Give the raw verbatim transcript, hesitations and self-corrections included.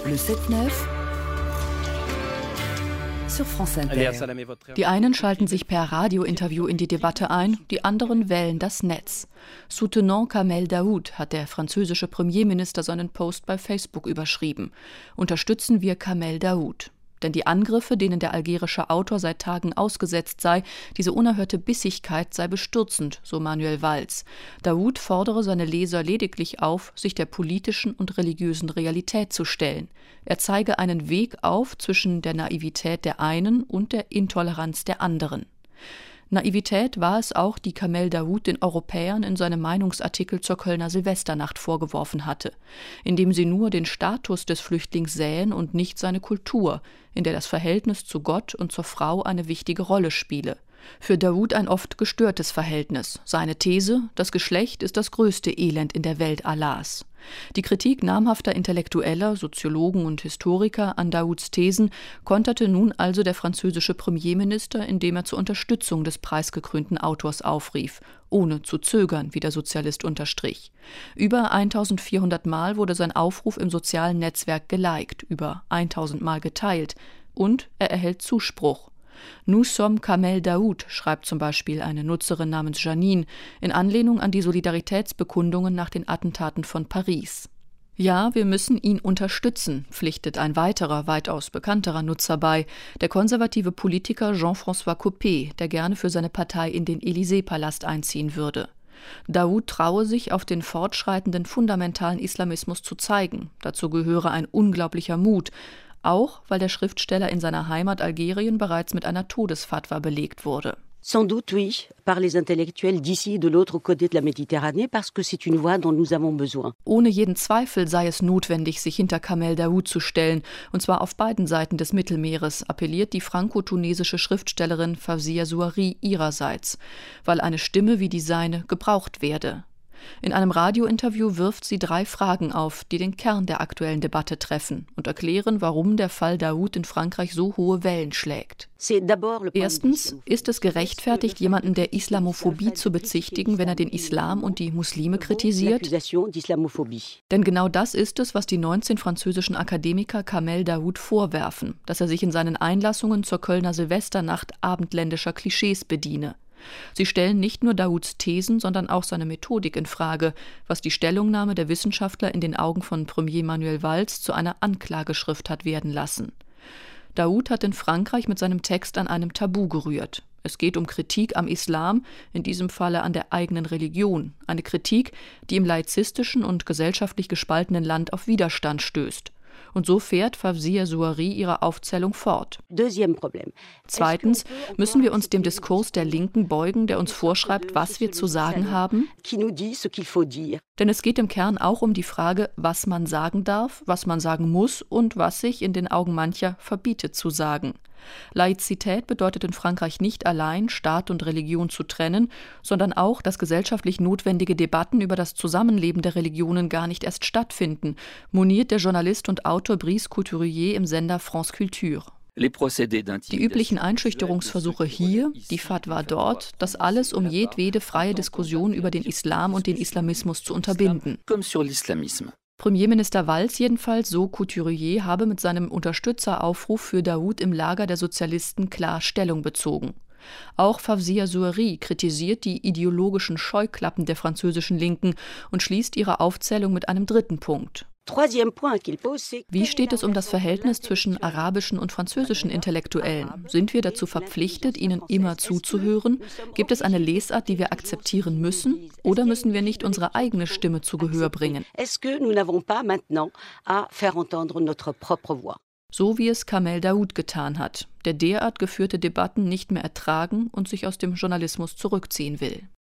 Le sept neuf sur France Inter. Die einen schalten sich per Radiointerview in die Debatte ein, die anderen wählen das Netz. Soutenons Kamel Daoud hat der französische Premierminister seinen Post bei Facebook überschrieben. Unterstützen wir Kamel Daoud. Denn die Angriffe, denen der algerische Autor seit Tagen ausgesetzt sei, diese unerhörte Bissigkeit sei bestürzend, so Manuel Valls. Daoud fordere seine Leser lediglich auf, sich der politischen und religiösen Realität zu stellen. Er zeige einen Weg auf zwischen der Naivität der einen und der Intoleranz der anderen. Naivität war es auch, die Kamel Daoud den Europäern in seinem Meinungsartikel zur Kölner Silvesternacht vorgeworfen hatte, indem sie nur den Status des Flüchtlings sähen und nicht seine Kultur, in der das Verhältnis zu Gott und zur Frau eine wichtige Rolle spiele. Für Daoud ein oft gestörtes Verhältnis. Seine These: Das Geschlecht ist das größte Elend in der Welt Allahs. Die Kritik namhafter Intellektueller, Soziologen und Historiker an Daouds Thesen konterte nun also der französische Premierminister, indem er zur Unterstützung des preisgekrönten Autors aufrief, ohne zu zögern, wie der Sozialist unterstrich. Über eintausendvierhundert Mal wurde sein Aufruf im sozialen Netzwerk geliked, über eintausend Mal geteilt, und er erhält Zuspruch. Nous sommes Kamel Daoud, schreibt zum Beispiel eine Nutzerin namens Janine, in Anlehnung an die Solidaritätsbekundungen nach den Attentaten von Paris. Ja, wir müssen ihn unterstützen, pflichtet ein weiterer, weitaus bekannterer Nutzer bei, der konservative Politiker Jean-François Copé, der gerne für seine Partei in den Élysée-Palast einziehen würde. Daoud traue sich, auf den fortschreitenden fundamentalen Islamismus zu zeigen. Dazu gehöre ein unglaublicher Mut, auch weil der Schriftsteller in seiner Heimat Algerien bereits mit einer Todesfatwa belegt wurde. Sans doute, oui, par les intellectuels d'ici et de l'autre côté de la Méditerranée, parce que c'est une voix dont nous avons besoin. Ohne jeden Zweifel sei es notwendig, sich hinter Kamel Daoud zu stellen, und zwar auf beiden Seiten des Mittelmeeres, appelliert die franko-tunesische Schriftstellerin Fawzia Souari ihrerseits, weil eine Stimme wie die seine gebraucht werde. In einem Radiointerview wirft sie drei Fragen auf, die den Kern der aktuellen Debatte treffen und erklären, warum der Fall Daoud in Frankreich so hohe Wellen schlägt. Erstens, ist es gerechtfertigt, jemanden der Islamophobie zu bezichtigen, wenn er den Islam und die Muslime kritisiert? Denn genau das ist es, was die neunzehn französischen Akademiker Kamel Daoud vorwerfen, dass er sich in seinen Einlassungen zur Kölner Silvesternacht abendländischer Klischees bediene. Sie stellen nicht nur Daouds Thesen, sondern auch seine Methodik in Frage, was die Stellungnahme der Wissenschaftler in den Augen von Premier Manuel Valls zu einer Anklageschrift hat werden lassen. Daoud hat in Frankreich mit seinem Text an einem Tabu gerührt. Es geht um Kritik am Islam, in diesem Falle an der eigenen Religion. Eine Kritik, die im laizistischen und gesellschaftlich gespaltenen Land auf Widerstand stößt. Und so fährt Fawzia Souari ihre Aufzählung fort. Zweitens, müssen wir uns dem Diskurs der Linken beugen, der uns vorschreibt, was wir zu sagen haben? Denn es geht im Kern auch um die Frage, was man sagen darf, was man sagen muss und was sich in den Augen mancher verbietet zu sagen. Laizität bedeutet in Frankreich nicht allein, Staat und Religion zu trennen, sondern auch, dass gesellschaftlich notwendige Debatten über das Zusammenleben der Religionen gar nicht erst stattfinden, moniert der Journalist und Autor Brice Couturier im Sender France Culture. Die üblichen Einschüchterungsversuche hier, die Fatwa dort, das alles, um jedwede freie Diskussion über den Islam und den Islamismus zu unterbinden. Premierminister Valls jedenfalls, so Couturier, habe mit seinem Unterstützeraufruf für Daoud im Lager der Sozialisten klar Stellung bezogen. Auch Fawzia Souari kritisiert die ideologischen Scheuklappen der französischen Linken und schließt ihre Aufzählung mit einem dritten Punkt. Wie steht es um das Verhältnis zwischen arabischen und französischen Intellektuellen? Sind wir dazu verpflichtet, ihnen immer zuzuhören? Gibt es eine Lesart, die wir akzeptieren müssen? Oder müssen wir nicht unsere eigene Stimme zu Gehör bringen? So wie es Kamel Daoud getan hat, der derart geführte Debatten nicht mehr ertragen und sich aus dem Journalismus zurückziehen will.